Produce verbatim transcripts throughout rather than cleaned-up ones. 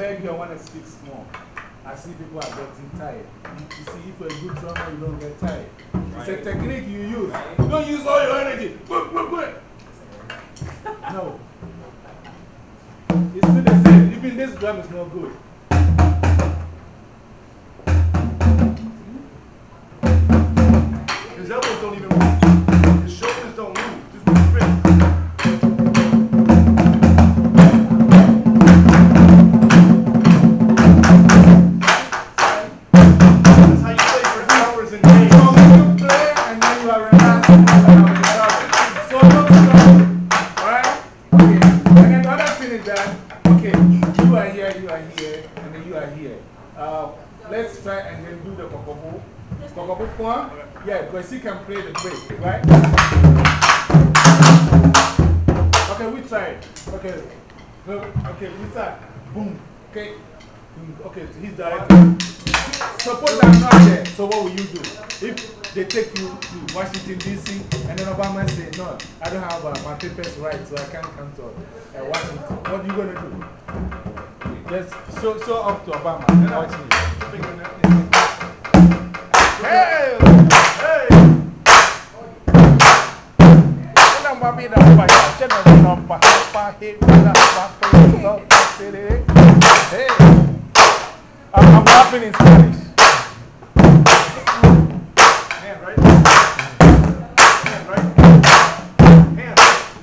beg you, I want to speak small. I see people are getting tired. You see, if you're a good drummer, you don't get tired. It's a technique you use. You don't use all your energy. Quick, quick, quick. No. It's still the same. Even this drum is not good. His elbows don't even move. His shoulders don't move. Just move straight. That's how you play for hours and days. So you play and then you are relaxing and you So don't stop. Alright? Okay. And then the other thing is that, okay, you are here, you are here, and then you are here. Uh, let's try and then do the kokobo. Kokobo one? Yeah, because he can play the break, right? Okay, we try it. Okay. No, okay, we start. Boom. Okay. Boom. Okay, so he's directing. Suppose I'm not there, so what will you do? If they take you to Washington, D C, and then Obama say, no, I don't have uh, my papers right, so I can't come to uh, Washington. What are you going to do? Just show, show up to Obama and watch me. Hey! Hey! Hey! I'm, I'm rapping in Spanish. Hand right. Hand right. Hand.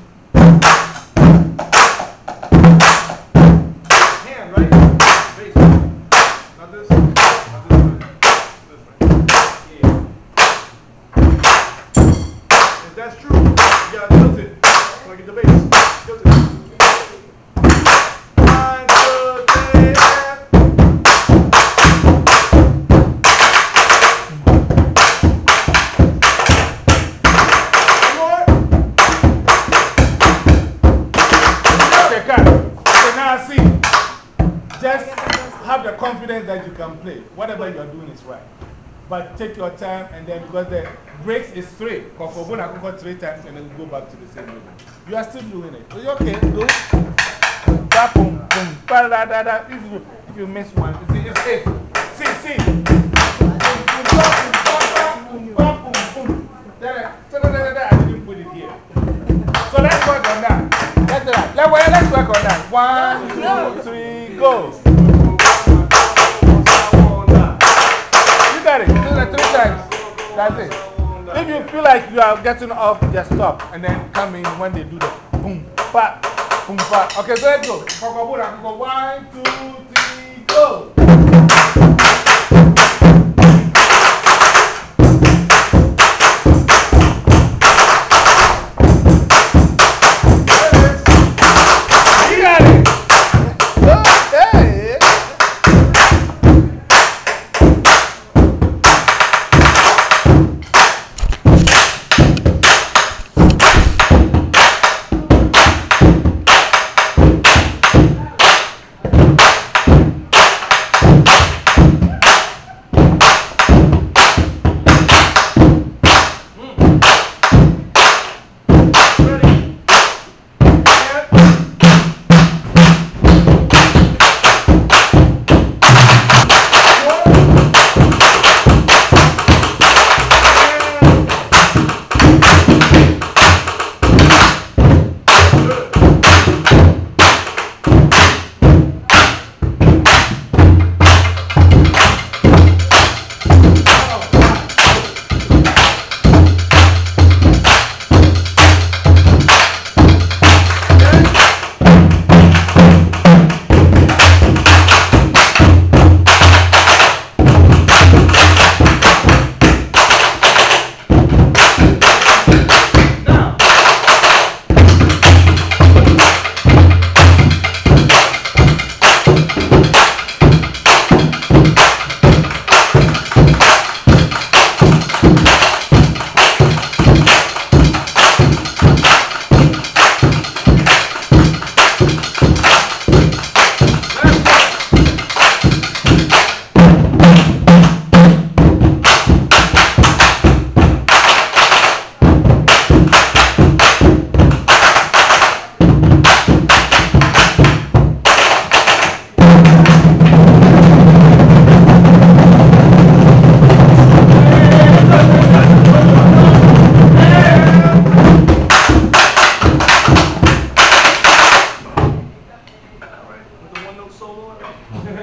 Hand right. Face. Not this. Not this way. This way. Yeah. If that's true, you gotta tilt it. So I get the bass. Tilt it. One, two, three, and. Just have the confidence that you can play. Whatever you are doing is right. But take your time, and then because the breaks is three. Kokobo na koko three times, and then we go back to the same level. You are still doing it. Are you okay? Go. Da, boom, boom. Da, da, da, da. If, you, if you miss one, you see, it's eight. See, see. Boom, boom, boom, boom, boom. I didn't put it here. So let's work on that. Let's, uh, let's, let's work on that. One, two, three, go. You got it. Do that three times. That's it. If you feel like you are getting off, just stop. And then come in when they do the boom, pa, boom, pa. Okay, so let's go. One, two, three, go.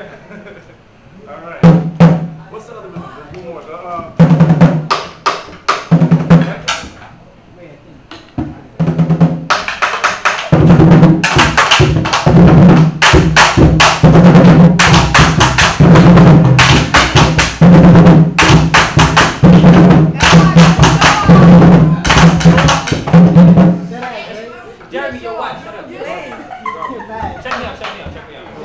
All right. What's the other rhythm? There's one more. The, uh, Jeremy, your wife. Shut up. Check me out, check me out, check me out.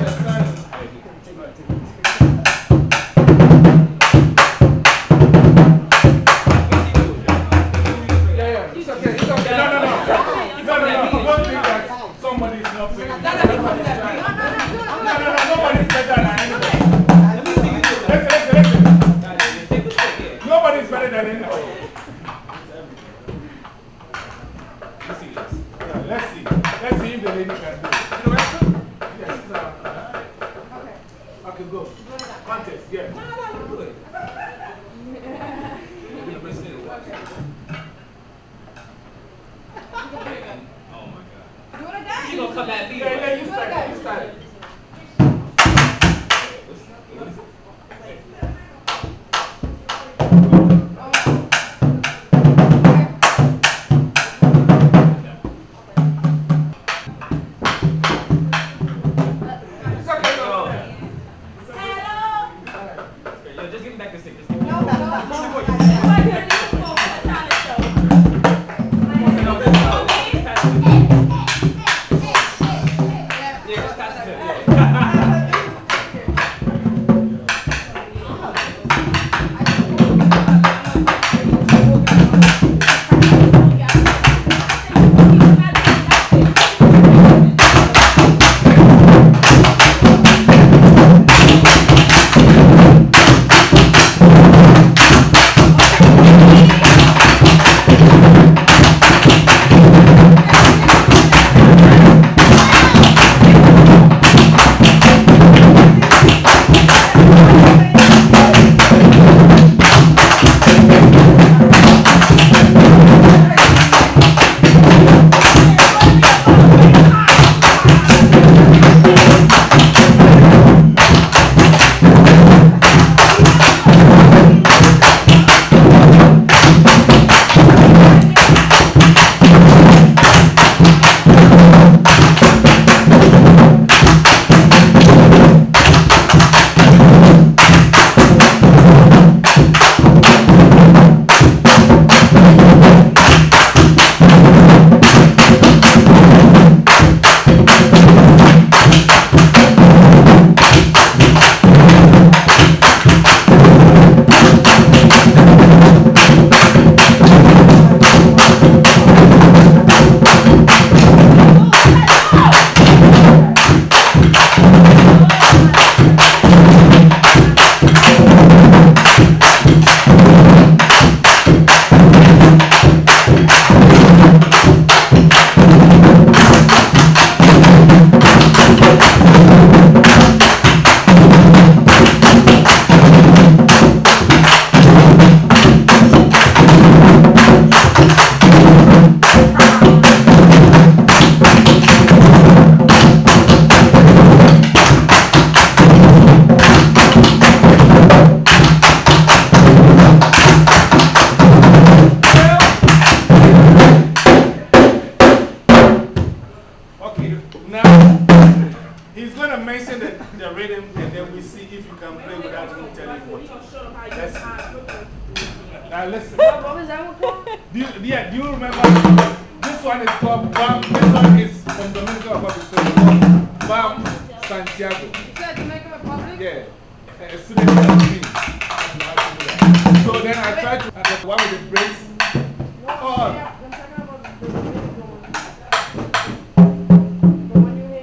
Yeah, yeah. It's okay. It's okay. No, no, no. No, no, no. One thing that somebody is not paying. No, no, no. Nobody's better than anybody. Listen, listen, listen. Nobody's better than anybody. Let's see this. Yeah, let's see. Let's see if the lady can do it. You know what? Yes. Uh, okay. Okay, go. Contest, yeah. No, no, no, do it. Oh my God. Do it again. She gonna come at me. Yeah, yeah, you start it. You start it. It's okay, no. Yo, just give me back the stick. Just give me No, no, no. Yeah, just pass it to him. Now listen. What was that one called? Do you, yeah, do you remember? This one is called Bam. This one is from Dominican Republic. So it's called Bam Santiago. You said Dominican Republic? Yeah. A student helped me. So then I tried to, uh, the one with the brakes. What? Oh. Yeah, I'm talking about the Dominican one. The one you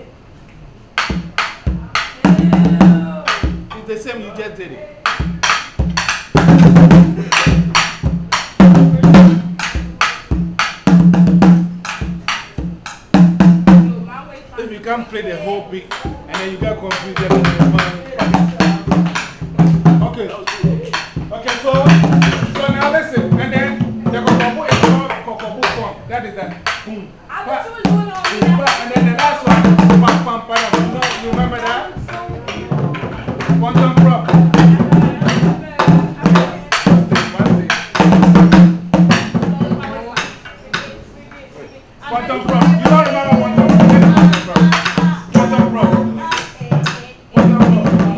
hit. It's the same, you just did it. If you can't play the whole beat and then you get confused in your mind. Okay. Okay, so, so now listen. And then the kokobu is called kokobu form. That is that. Boom. I thought you were doing all Boom. that. And then the last one, pam pam pam. You know, you remember that? Quantum prop. Quantum prop. You don't remember quantum prop? Quantum prop. Quantum prop.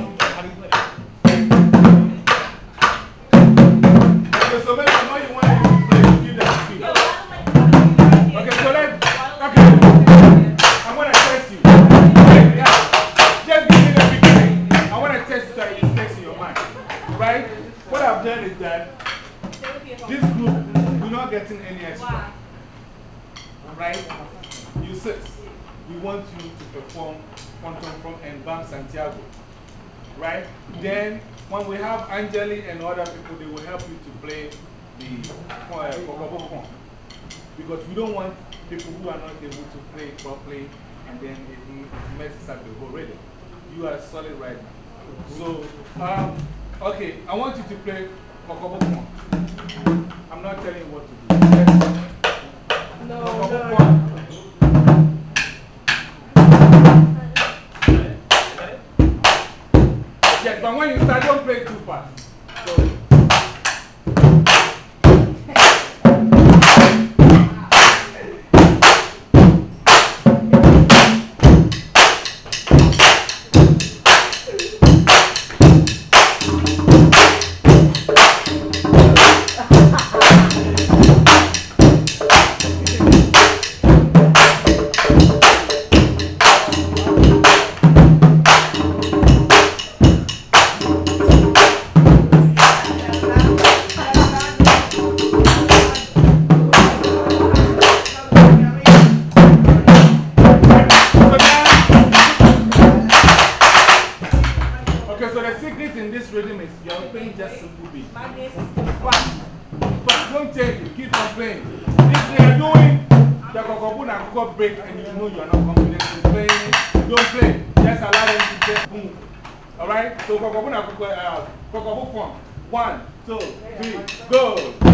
Okay, so maybe I know you want to play. Give them speed. Okay, so let's. Okay. I'm going to test you. Yeah. Just give me the beginning. I want to test you so it sticks in your mind. Right? What I've done is that this group, we're not getting any extra. Right? You sit. We want you to perform Quantum from and Bam Santiago. Right? Then, when we have Angeli and other people, they will help you to play the uh, because we don't want people who are not able to play properly and then it messes up the whole rhythm. You are solid right now. So, um, okay, I want you to play Kokobokon. I'm not telling you what to do. Yes. No, Kokobokon. Yes, but when you start, don't play too fast. So, break and you know you are not confident in playing it, don't play. Just allow them to just boom. Alright? So, Kokobuna, uh, Kokobuna, one, two, three, go.